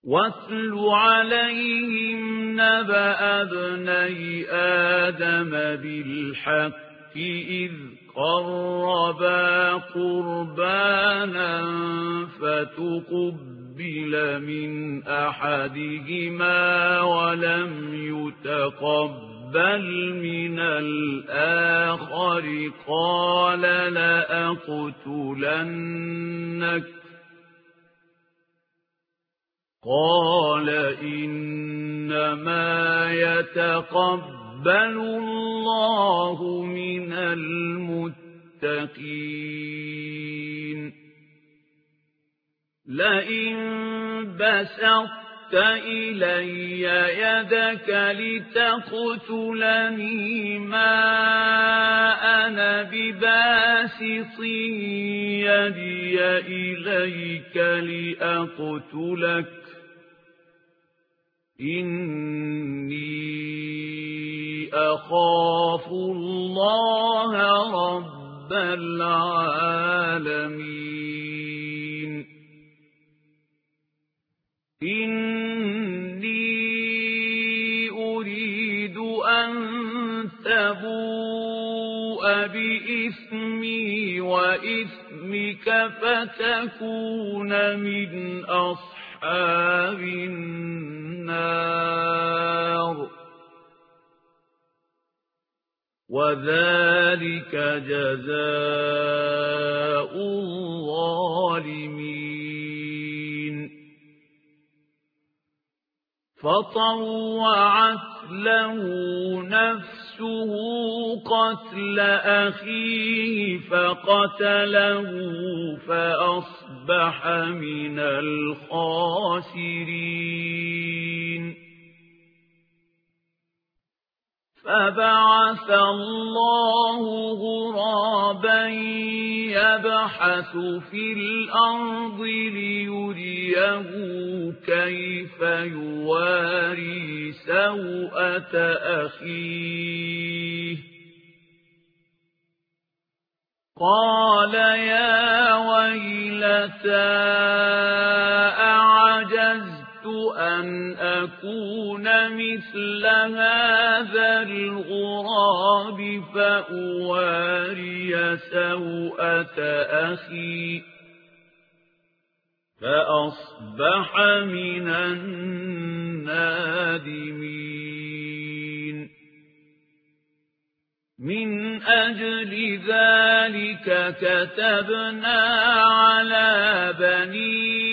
واتل عليهم نبأ ابني آدم بالحق إذ قربا قربانا فتقبل من أحدهما ولم يتقبل من الآخر قال لأقتلنك قال إنما يتقبل الله من المتقين لئن بسطت إلي يدك لتقتلني ما أنا بباسط يدي إليك لأقتلك إني أخاف الله رب العالمين إني أريد أن تبوء بإثمي وإثمك فتكون من أصحاب النار وذلك جزاء الظالمين فطوعت له نفسه قتل أخيه فقتله فأصبح من الخاسرين فبعث الله غرابا يبحث في الأرض ليريه كيف يواري سوءة أخيه قال يا ويلتى أعجزت أن أكون مثل هذا الغراب فأواري سوءة أخي فأصبح من النادمين من أجل ذلك كتبنا على بني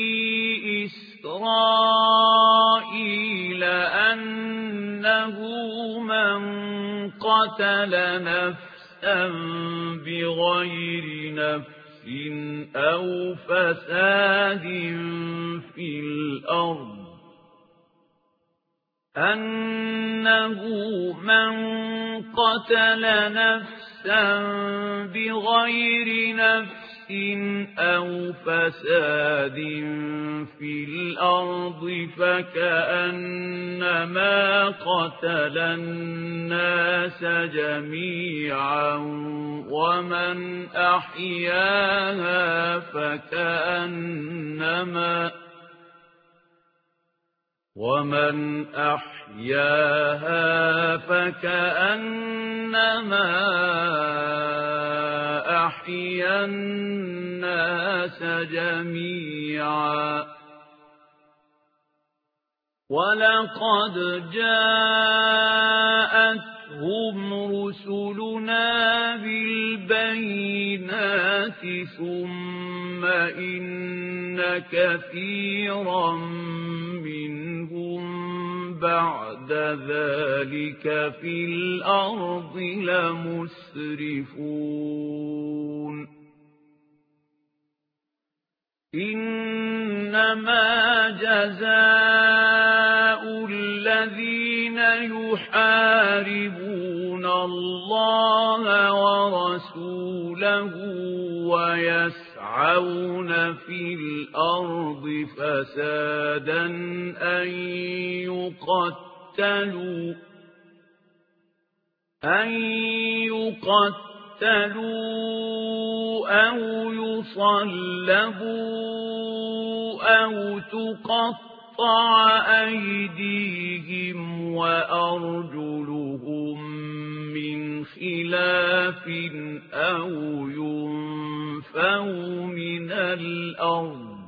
إسرائيل أنه من قتل نفسا بغير نفس أو فساد في الأرض أنه من قتل نفسا بغير نفس أو فساد في الأرض فكأنما قتل الناس جميعا ومن أحياها فكأنما أحيا الناس جميعا ولقد جاءتهم رسلنا بالبينات ثم إن كثيرا منهم بعد ذلك في الأرض لمسرفون إنما جزاء الذين يحاربون الله ورسوله ويسعون في الأرض فسادا أن يقتلوا أو يصلبوا أو تقطع أيديهم وأرجلهم من خلاف أو ينفوا من الأرض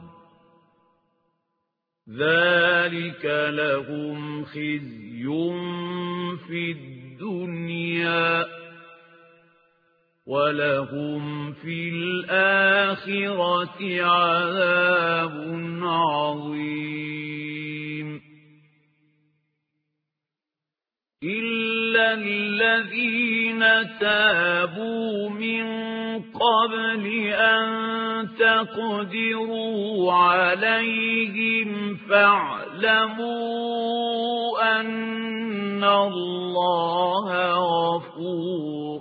ذلك لهم خزي في الدنيا ولهم في الآخرة عذاب عظيم إلا الذين تابوا من قبل أن تقدروا عليهم فاعلموا أن الله غفور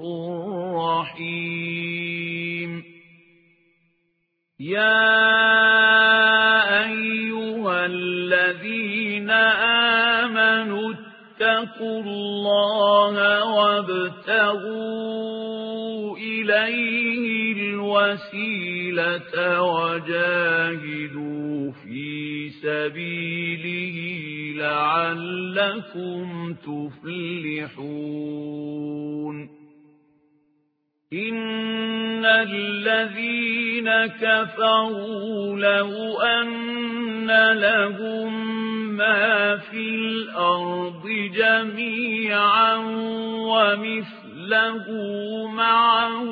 رحيم يا أيها الذين آمنوا اتقوا الله وابتغوا إليه الوسيلة وجاهدوا في سبيله لعلكم تفلحون إن الذين كفروا لو أن لهم ما في الأرض جميعا ومثله معه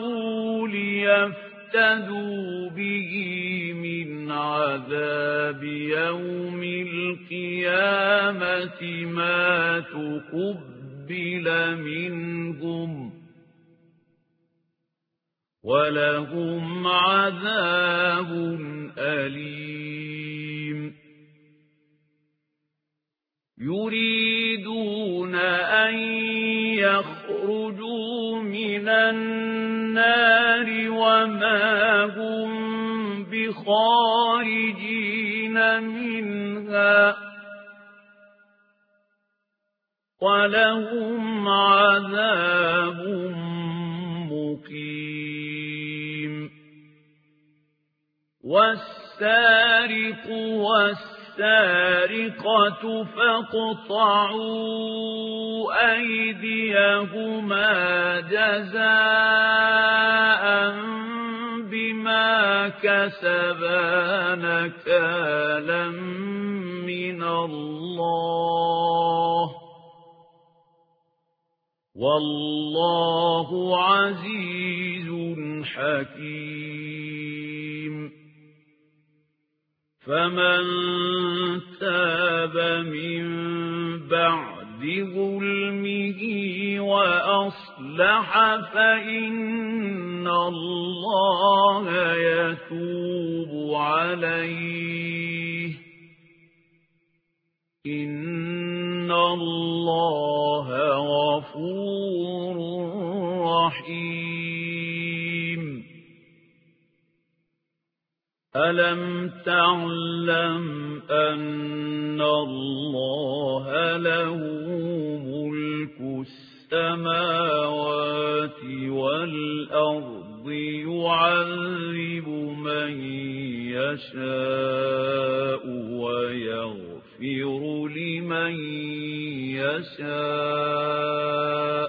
ليفتدوا به من عذاب يوم القيامة ما تقبل منهم ولهم عذاب أليم يريدون أن يخرجوا من النار وما هم بخارجين منها ولهم عذاب مقيم والسارق والسارقة فاقطعوا أيديهما جزاء بما كسبا نكالا من الله والله عزيز حكيم فمن تاب من بعد ظلمه وأصلح فإن الله يتوب عليه إن الله غفور رحيم ألم تعلم أن الله له ملك السماوات والأرض يعذب من يشاء ويغفر لمن يشاء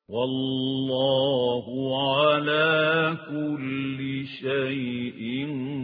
والله على كل شيء